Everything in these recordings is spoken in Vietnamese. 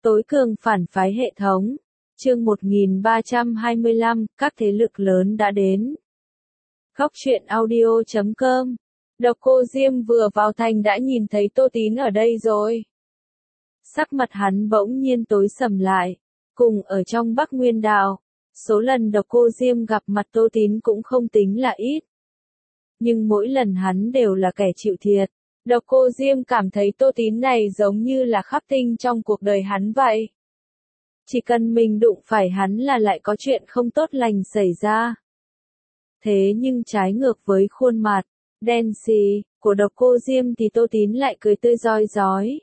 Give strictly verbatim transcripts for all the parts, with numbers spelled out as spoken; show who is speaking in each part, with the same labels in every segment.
Speaker 1: Tối cường phản phái hệ thống. Chương một nghìn ba trăm hai mươi lăm, các thế lực lớn đã đến. Góc truyện audio chấm com. Độc Cô Diêm vừa vào thành đã nhìn thấy Tô Tín ở đây rồi. Sắc mặt hắn bỗng nhiên tối sầm lại. Cùng ở trong Bắc Nguyên Đào, số lần Độc Cô Diêm gặp mặt Tô Tín cũng không tính là ít. Nhưng mỗi lần hắn đều là kẻ chịu thiệt. Độc Cô Diêm cảm thấy Tô Tín này giống như là khắc tinh trong cuộc đời hắn vậy. Chỉ cần mình đụng phải hắn là lại có chuyện không tốt lành xảy ra. Thế nhưng trái ngược với khuôn mặt đen xì của Độc Cô Diêm thì Tô Tín lại cười tươi rói rói.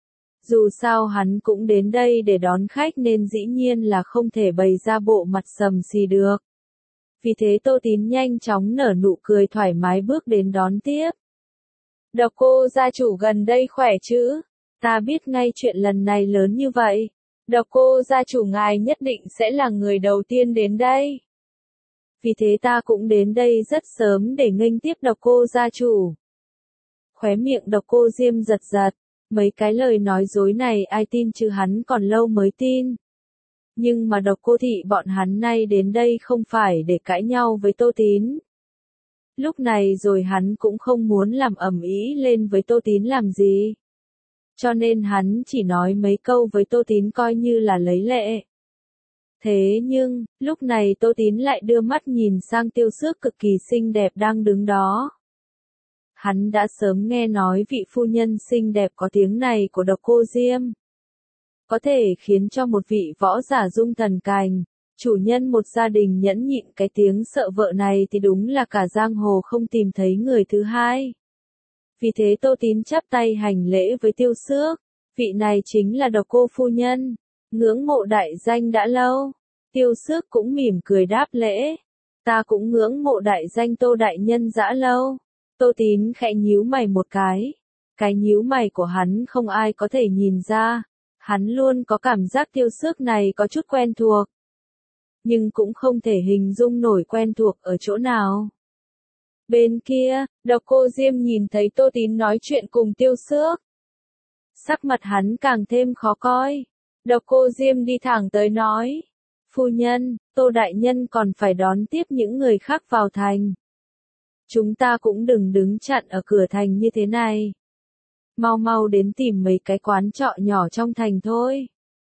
Speaker 1: Dù sao hắn cũng đến đây để đón khách nên dĩ nhiên là không thể bày ra bộ mặt sầm xì được. Vì thế Tô Tín nhanh chóng nở nụ cười thoải mái bước đến đón tiếp. Độc Cô gia chủ gần đây khỏe chứ? Ta biết ngay chuyện lần này lớn như vậy. Độc Cô gia chủ ngài nhất định sẽ là người đầu tiên đến đây. Vì thế ta cũng đến đây rất sớm để nghênh tiếp Độc Cô gia chủ. Khóe miệng Độc Cô Diêm giật giật. Mấy cái lời nói dối này ai tin chứ hắn còn lâu mới tin. Nhưng mà Độc Cô thị bọn hắn nay đến đây không phải để cãi nhau với Tô Tín. Lúc này rồi hắn cũng không muốn làm ầm ĩ lên với Tô Tín làm gì. Cho nên hắn chỉ nói mấy câu với Tô Tín coi như là lấy lệ. Thế nhưng, lúc này Tô Tín lại đưa mắt nhìn sang Tiêu Xước cực kỳ xinh đẹp đang đứng đó. Hắn đã sớm nghe nói vị phu nhân xinh đẹp có tiếng này của Độc Cô Diêm. Có thể khiến cho một vị võ giả dung thần cành, chủ nhân một gia đình nhẫn nhịn cái tiếng sợ vợ này thì đúng là cả giang hồ không tìm thấy người thứ hai. Vì thế Tô Tín chắp tay hành lễ với Tiêu Xước, vị này chính là Độc Cô phu nhân, ngưỡng mộ đại danh đã lâu. Tiêu Xước cũng mỉm cười đáp lễ, ta cũng ngưỡng mộ đại danh Tô đại nhân dã lâu. Tô Tín khẽ nhíu mày một cái, cái nhíu mày của hắn không ai có thể nhìn ra, hắn luôn có cảm giác Tiêu Xước này có chút quen thuộc. Nhưng cũng không thể hình dung nổi quen thuộc ở chỗ nào. Bên kia, Độc Cô Diêm nhìn thấy Tô Tín nói chuyện cùng Tiêu Xước. Sắc mặt hắn càng thêm khó coi. Độc Cô Diêm đi thẳng tới nói. Phu nhân, Tô đại nhân còn phải đón tiếp những người khác vào thành. Chúng ta cũng đừng đứng chặn ở cửa thành như thế này. Mau mau đến tìm mấy cái quán trọ nhỏ trong thành thôi.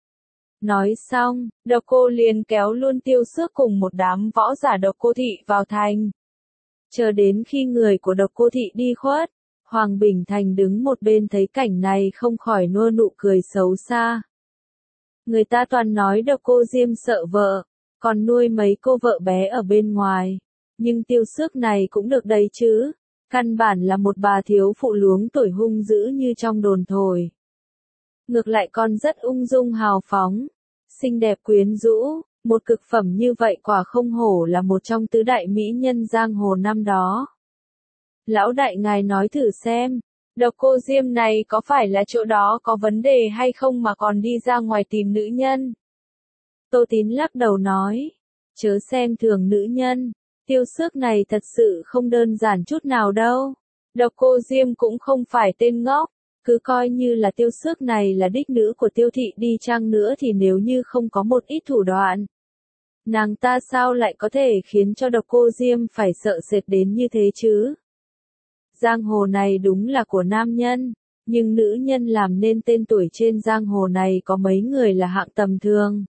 Speaker 1: Nói xong, Độc Cô liền kéo luôn Tiêu Xước cùng một đám võ giả Độc Cô thị vào thành. Chờ đến khi người của Độc Cô thị đi khuất, Hoàng Bình Thành đứng một bên thấy cảnh này không khỏi nua nụ cười xấu xa. Người ta toàn nói Độc Cô Diêm sợ vợ, còn nuôi mấy cô vợ bé ở bên ngoài. Nhưng Tiêu Xước này cũng được đấy chứ, căn bản là một bà thiếu phụ luống tuổi hung dữ như trong đồn thổi. Ngược lại còn rất ung dung hào phóng, xinh đẹp quyến rũ, một cực phẩm như vậy quả không hổ là một trong tứ đại mỹ nhân giang hồ năm đó. Lão đại ngài nói thử xem, Độc Cô Diêm này có phải là chỗ đó có vấn đề hay không mà còn đi ra ngoài tìm nữ nhân? Tô Tín lắc đầu nói, chớ xem thường nữ nhân, Tiêu Xước này thật sự không đơn giản chút nào đâu. Độc Cô Diêm cũng không phải tên ngốc. Cứ coi như là Tiêu Xước này là đích nữ của Tiêu thị đi chăng nữa thì nếu như không có một ít thủ đoạn, nàng ta sao lại có thể khiến cho Độc Cô Diêm phải sợ sệt đến như thế chứ? Giang hồ này đúng là của nam nhân, nhưng nữ nhân làm nên tên tuổi trên giang hồ này có mấy người là hạng tầm thường.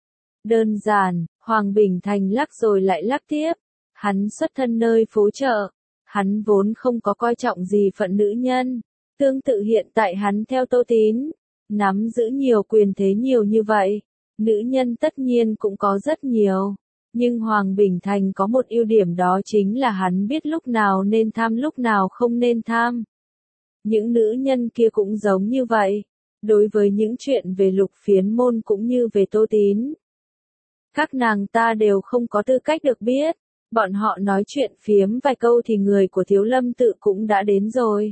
Speaker 1: Đơn giản, Hoàng Bình Thành lắc rồi lại lắc tiếp, hắn xuất thân nơi phố chợ, hắn vốn không có coi trọng gì phận nữ nhân. Tương tự hiện tại hắn theo Tô Tín, nắm giữ nhiều quyền thế nhiều như vậy, nữ nhân tất nhiên cũng có rất nhiều, nhưng Hoàng Bình Thành có một ưu điểm đó chính là hắn biết lúc nào nên tham lúc nào không nên tham. Những nữ nhân kia cũng giống như vậy, đối với những chuyện về Lục Phiến Môn cũng như về Tô Tín. Các nàng ta đều không có tư cách được biết, bọn họ nói chuyện phiếm vài câu thì người của Thiếu Lâm Tự cũng đã đến rồi.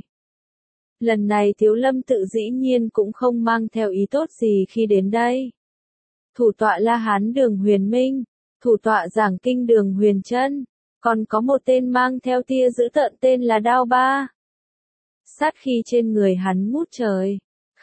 Speaker 1: Lần này Thiếu Lâm Tự dĩ nhiên cũng không mang theo ý tốt gì khi đến đây. Thủ tọa La Hán Đường Huyền Minh, thủ tọa giảng kinh Đường Huyền Trân, còn có một tên mang theo tia dữ tợn tên là Đao Ba. Sát khí trên người hắn ngút trời,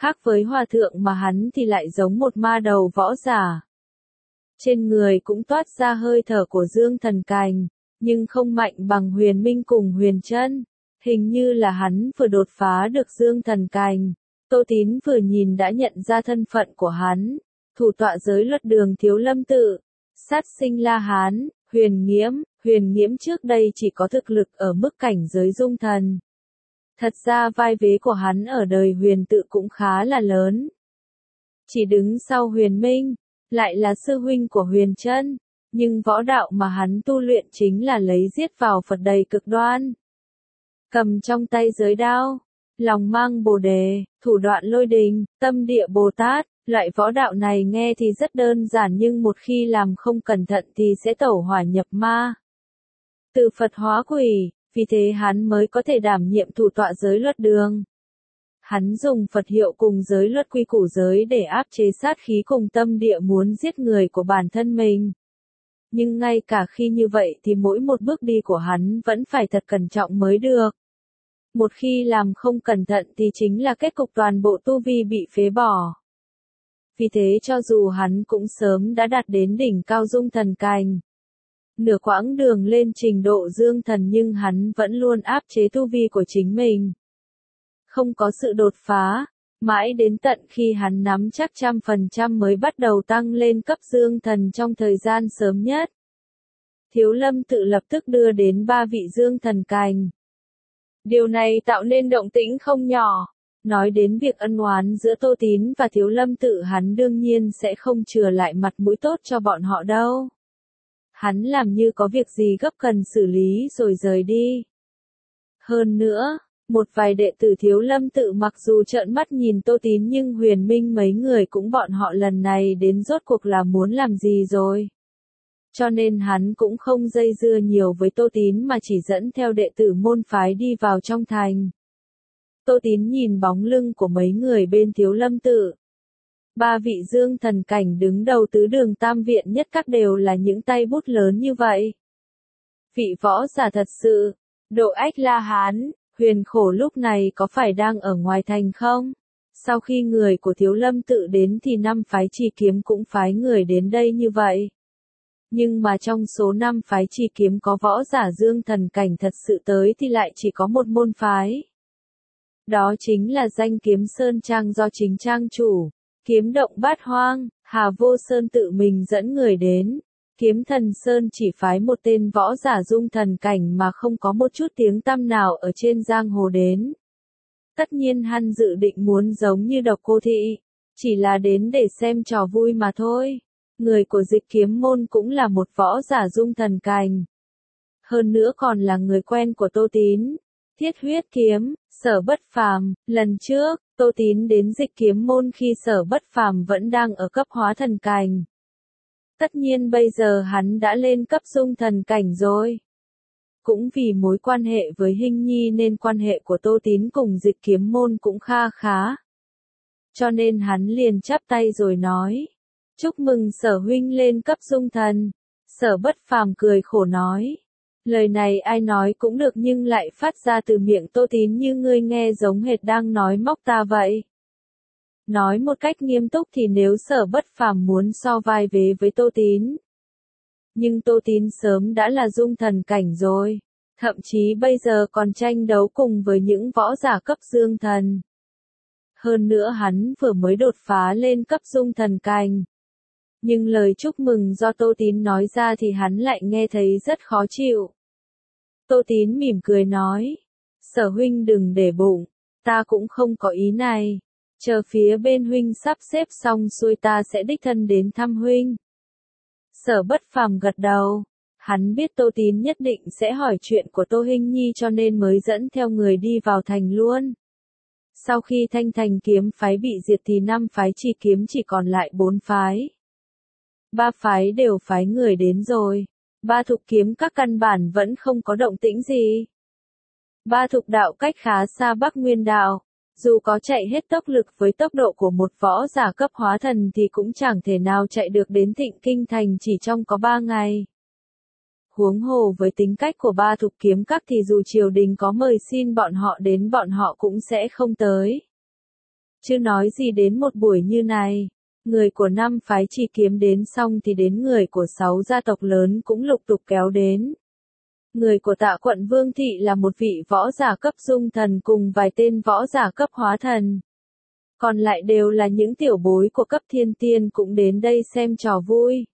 Speaker 1: Khác với hòa thượng mà hắn thì lại giống một ma đầu võ giả. Trên người cũng toát ra hơi thở của Dương Thần Cành, nhưng không mạnh bằng Huyền Minh cùng Huyền Trân. Hình như là hắn vừa đột phá được Dương Thần Cành. Tô Tín vừa nhìn đã nhận ra thân phận của hắn. Thủ tọa giới luật đường Thiếu Lâm Tự, sát sinh La Hán, Huyền Nghiễm. Huyền Nghiễm trước đây chỉ có thực lực ở mức cảnh giới dung thần. Thật ra vai vế của hắn ở đời Huyền Tự cũng khá là lớn. Chỉ đứng sau Huyền Minh, lại là sư huynh của Huyền Trân, nhưng võ đạo mà hắn tu luyện chính là lấy giết vào Phật đầy cực đoan. Cầm trong tay giới đao, lòng mang Bồ đề, thủ đoạn lôi đình, tâm địa Bồ Tát. Loại võ đạo này nghe thì rất đơn giản nhưng một khi làm không cẩn thận thì sẽ tẩu hỏa nhập ma. Từ Phật hóa quỷ, vì thế hắn mới có thể đảm nhiệm thủ tọa giới luật đường. Hắn dùng Phật hiệu cùng giới luật quy củ giới để áp chế sát khí cùng tâm địa muốn giết người của bản thân mình. Nhưng ngay cả khi như vậy thì mỗi một bước đi của hắn vẫn phải thật cẩn trọng mới được. Một khi làm không cẩn thận thì chính là kết cục toàn bộ tu vi bị phế bỏ. Vì thế cho dù hắn cũng sớm đã đạt đến đỉnh cao dung thần cành, nửa quãng đường lên trình độ dương thần nhưng hắn vẫn luôn áp chế tu vi của chính mình. Không có sự đột phá, mãi đến tận khi hắn nắm chắc trăm phần trăm mới bắt đầu tăng lên cấp dương thần trong thời gian sớm nhất. Thiếu Lâm Tự lập tức đưa đến ba vị dương thần cành. Điều này tạo nên động tĩnh không nhỏ. Nói đến việc ân oán giữa Tô Tín và Thiếu Lâm Tự hắn đương nhiên sẽ không chừa lại mặt mũi tốt cho bọn họ đâu. Hắn làm như có việc gì gấp cần xử lý rồi rời đi. Hơn nữa, một vài đệ tử Thiếu Lâm Tự mặc dù trợn mắt nhìn Tô Tín nhưng Huyền Minh mấy người cũng bọn họ lần này đến rốt cuộc là muốn làm gì rồi. Cho nên hắn cũng không dây dưa nhiều với Tô Tín mà chỉ dẫn theo đệ tử môn phái đi vào trong thành. Tô Tín nhìn bóng lưng của mấy người bên Thiếu Lâm Tự. Ba vị dương thần cảnh đứng đầu tứ đường tam viện nhất các đều là những tay bút lớn như vậy. Vị võ giả thật sự, Độ Ách La Hán, Huyền Khổ lúc này có phải đang ở ngoài thành không? Sau khi người của Thiếu Lâm Tự đến thì năm phái Trì Kiếm cũng phái người đến đây như vậy. Nhưng mà trong số năm phái Trì Kiếm có võ giả dương thần cảnh thật sự tới thì lại chỉ có một môn phái. Đó chính là danh Kiếm Sơn Trang do chính trang chủ, Kiếm Động Bát Hoang, Hà Vô Sơn tự mình dẫn người đến. Kiếm Thần Sơn chỉ phái một tên võ giả dung thần cảnh mà không có một chút tiếng tăm nào ở trên giang hồ đến. Tất nhiên hắn dự định muốn giống như Độc Cô Thị, chỉ là đến để xem trò vui mà thôi. Người của Dịch Kiếm môn cũng là một võ giả dung thần cảnh. Hơn nữa còn là người quen của Tô Tín. Thiết Huyết Kiếm, Sở Bất Phàm, lần trước, Tô Tín đến Dịch Kiếm môn khi Sở Bất Phàm vẫn đang ở cấp hóa thần cảnh. Tất nhiên bây giờ hắn đã lên cấp dung thần cảnh rồi. Cũng vì mối quan hệ với Hinh Nhi nên quan hệ của Tô Tín cùng Dịch Kiếm môn cũng kha khá. Cho nên hắn liền chắp tay rồi nói: "Chúc mừng Sở huynh lên cấp dung thần." Sở Bất Phàm cười khổ nói: "Lời này ai nói cũng được nhưng lại phát ra từ miệng Tô Tín như ngươi nghe giống hệt đang nói móc ta vậy." Nói một cách nghiêm túc thì nếu Sở Bất Phàm muốn so vai vế với Tô Tín. Nhưng Tô Tín sớm đã là dung thần cảnh rồi. Thậm chí bây giờ còn tranh đấu cùng với những võ giả cấp dương thần. Hơn nữa hắn vừa mới đột phá lên cấp dung thần cảnh. Nhưng lời chúc mừng do Tô Tín nói ra thì hắn lại nghe thấy rất khó chịu. Tô Tín mỉm cười nói: "Sở huynh đừng để bụng, ta cũng không có ý này. Chờ phía bên huynh sắp xếp xong xuôi ta sẽ đích thân đến thăm huynh." Sở Bất Phàm gật đầu. Hắn biết Tô Tín nhất định sẽ hỏi chuyện của Tô Hinh Nhi cho nên mới dẫn theo người đi vào thành luôn. Sau khi Thanh Thành kiếm phái bị diệt thì năm phái Trì Kiếm chỉ còn lại bốn phái. Ba phái đều phái người đến rồi. Ba thục kiếm các căn bản vẫn không có động tĩnh gì. Ba thục đạo cách khá xa Bắc Nguyên đạo. Dù có chạy hết tốc lực với tốc độ của một võ giả cấp hóa thần thì cũng chẳng thể nào chạy được đến Thịnh Kinh Thành chỉ trong có ba ngày. Huống hồ với tính cách của ba thục kiếm các thì dù triều đình có mời xin bọn họ đến bọn họ cũng sẽ không tới. Chứ nói gì đến một buổi như này. Người của năm phái chỉ kiếm đến xong thì đến người của sáu gia tộc lớn cũng lục tục kéo đến. Người của Tạ quận Vương Thị là một vị võ giả cấp dung thần cùng vài tên võ giả cấp hóa thần. Còn lại đều là những tiểu bối của cấp thiên tiên cũng đến đây xem trò vui.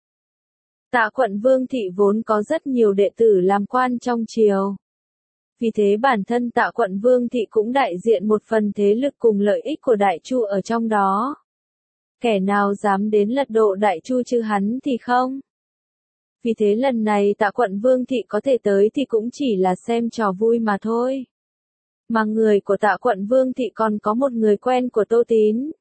Speaker 1: Tạ quận Vương Thị vốn có rất nhiều đệ tử làm quan trong triều. Vì thế bản thân Tạ quận Vương Thị cũng đại diện một phần thế lực cùng lợi ích của Đại Chu ở trong đó. Kẻ nào dám đến lật đổ Đại Chu chứ hắn thì không. Vì thế lần này Tạ quận Vương Thị có thể tới thì cũng chỉ là xem trò vui mà thôi. Mà người của Tạ quận Vương Thị còn có một người quen của Tô Tín.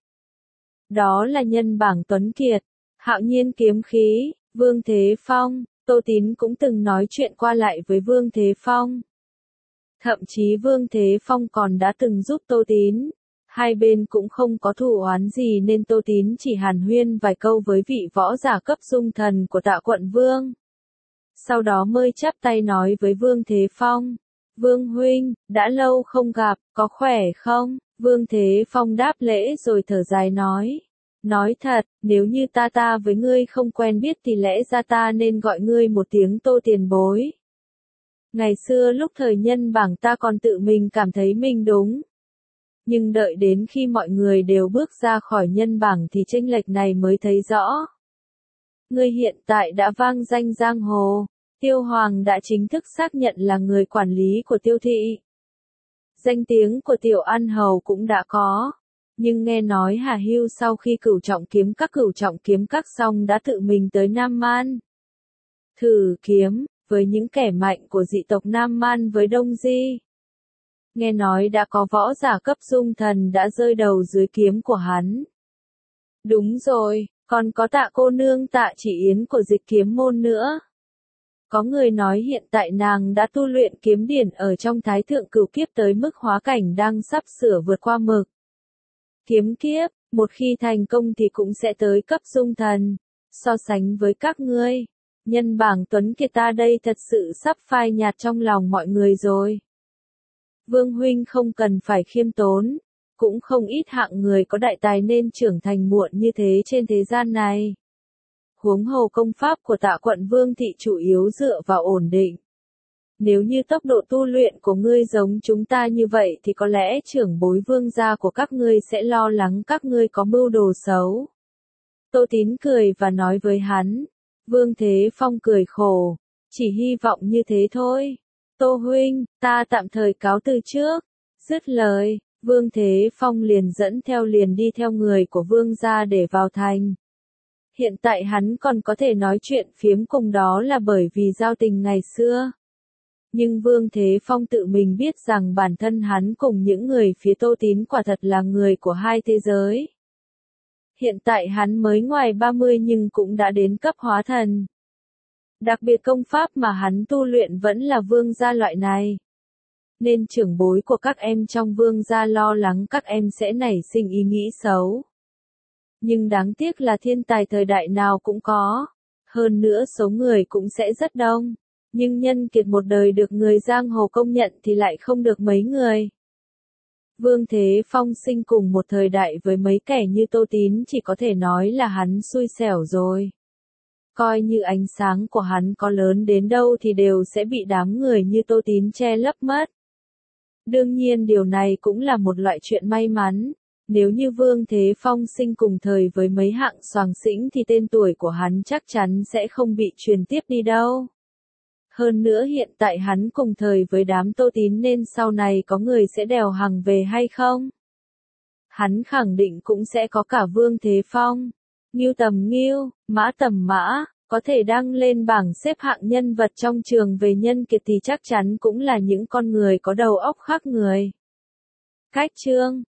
Speaker 1: Đó là Nhân Bảng Tuấn Kiệt, Hạo Nhiên kiếm khí, Vương Thế Phong. Tô Tín cũng từng nói chuyện qua lại với Vương Thế Phong. Thậm chí Vương Thế Phong còn đã từng giúp Tô Tín. Hai bên cũng không có thù oán gì nên Tô Tín chỉ hàn huyên vài câu với vị võ giả cấp dung thần của Tạ quận Vương. Sau đó mới chắp tay nói với Vương Thế Phong. Vương huynh, đã lâu không gặp, có khỏe không? Vương Thế Phong đáp lễ rồi thở dài nói. Nói thật, nếu như ta ta với ngươi không quen biết thì lẽ ra ta nên gọi ngươi một tiếng Tô tiền bối. Ngày xưa lúc thời Nhân Bảng ta còn tự mình cảm thấy mình đúng. Nhưng đợi đến khi mọi người đều bước ra khỏi Nhân Bảng thì chênh lệch này mới thấy rõ. Ngươi hiện tại đã vang danh giang hồ. Tiêu Hoàng đã chính thức xác nhận là người quản lý của Tiêu thị. Danh tiếng của Tiểu An Hầu cũng đã có. Nhưng nghe nói Hà Hưu sau khi cửu trọng kiếm các cửu trọng kiếm các xong đã tự mình tới Nam Man. Thử kiếm, với những kẻ mạnh của dị tộc Nam Man với Đông Di. Nghe nói đã có võ giả cấp dung thần đã rơi đầu dưới kiếm của hắn. Đúng rồi, còn có Tạ cô nương Tạ Chỉ Yến của Dịch Kiếm môn nữa. Có người nói hiện tại nàng đã tu luyện kiếm điển ở trong Thái thượng cửu kiếp tới mức hóa cảnh đang sắp sửa vượt qua mực. Kiếm kiếp, một khi thành công thì cũng sẽ tới cấp dung thần. So sánh với các ngươi, Nhân Bảng Tuấn Kiệt ta đây thật sự sắp phai nhạt trong lòng mọi người rồi. Vương huynh không cần phải khiêm tốn, cũng không ít hạng người có đại tài nên trưởng thành muộn như thế trên thế gian này. Huống hồ công pháp của Tạ quận Vương Thị chủ yếu dựa vào ổn định. Nếu như tốc độ tu luyện của ngươi giống chúng ta như vậy thì có lẽ trưởng bối vương gia của các ngươi sẽ lo lắng các ngươi có mưu đồ xấu. Tô Tín cười và nói với hắn. Vương Thế Phong cười khổ. Chỉ hy vọng như thế thôi. Tô huynh, ta tạm thời cáo từ trước. Dứt lời, Vương Thế Phong liền dẫn theo liền đi theo người của vương gia để vào thành. Hiện tại hắn còn có thể nói chuyện phiếm cùng đó là bởi vì giao tình ngày xưa. Nhưng Vương Thế Phong tự mình biết rằng bản thân hắn cùng những người phía Tô Tín quả thật là người của hai thế giới. Hiện tại hắn mới ngoài ba mươi nhưng cũng đã đến cấp hóa thần. Đặc biệt công pháp mà hắn tu luyện vẫn là vương gia loại này. Nên trưởng bối của các em trong vương gia lo lắng các em sẽ nảy sinh ý nghĩ xấu. Nhưng đáng tiếc là thiên tài thời đại nào cũng có. Hơn nữa số người cũng sẽ rất đông. Nhưng nhân kiệt một đời được người giang hồ công nhận thì lại không được mấy người. Vương Thế Phong sinh cùng một thời đại với mấy kẻ như Tô Tín chỉ có thể nói là hắn xui xẻo rồi. Coi như ánh sáng của hắn có lớn đến đâu thì đều sẽ bị đám người như Tô Tín che lấp mất. Đương nhiên điều này cũng là một loại chuyện may mắn. Nếu như Vương Thế Phong sinh cùng thời với mấy hạng soàng xĩnh thì tên tuổi của hắn chắc chắn sẽ không bị truyền tiếp đi đâu. Hơn nữa hiện tại hắn cùng thời với đám Tô Tín nên sau này có người sẽ đèo hàng về hay không? Hắn khẳng định cũng sẽ có cả Vương Thế Phong, Ngưu Tầm Ngưu, Mã Tầm Mã, có thể đăng lên bảng xếp hạng nhân vật trong trường về nhân kiệt thì chắc chắn cũng là những con người có đầu óc khác người. Cách chương